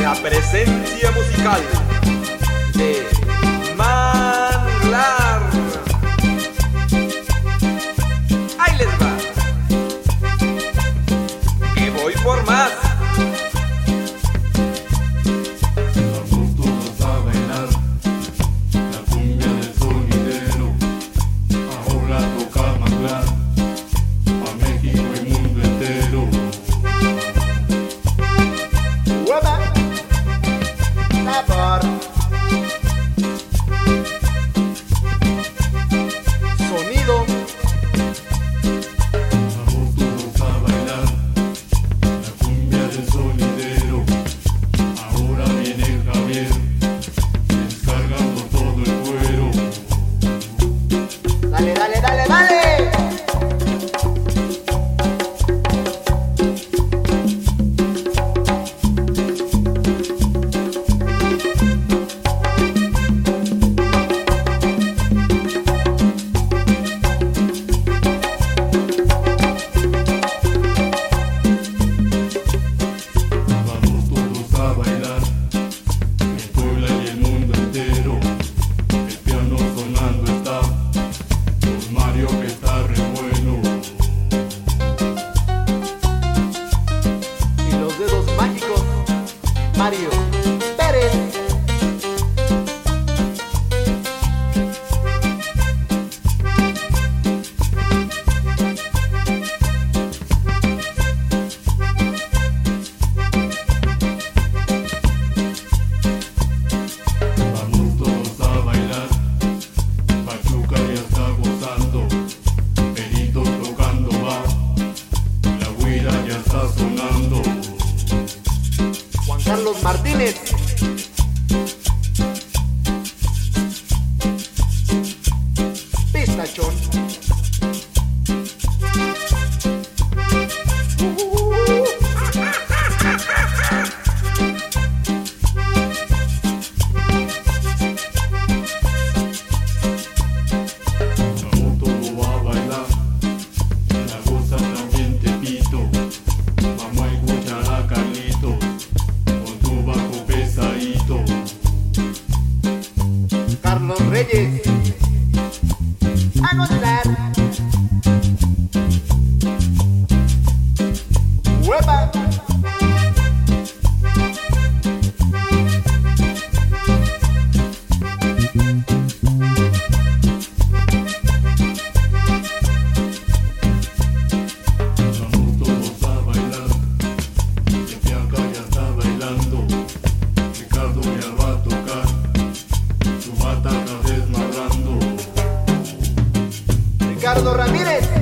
la presencia musical de Manglar. Ahí les va, que voy por más. Vamos todos a bailar la cumbia del sonidero. Ahora toca Manglar a México y mundo entero. ¡Hueva! ¡Sabor! Sonido. Vamos todos a bailar la cumbia del sonidero. Ahora viene Javier descargando todo el cuero. ¡Dale, dale, dale, dale! Vamos todos a bailar en Puebla y el mundo entero. El piano sonando está, con Mario que está re bueno. Y los dedos mágicos, Mario Pérez. Vamos todos a bailar, Pachuca ya está gozando, Perito tocando va, la huira ya está sonando. Juan Carlos Martínez. Pistachón. Vamos todos a bailar, la goza también Tepito. Vamos a escuchar a Carlito, con tu bajo pesadito. Carlos Reyes. A gozar. ¡Hueva! Vamos todos a bailar, que acá ya está bailando. Ricardo ya va a tocar, su bataca desmadrando. Ricardo Ramírez.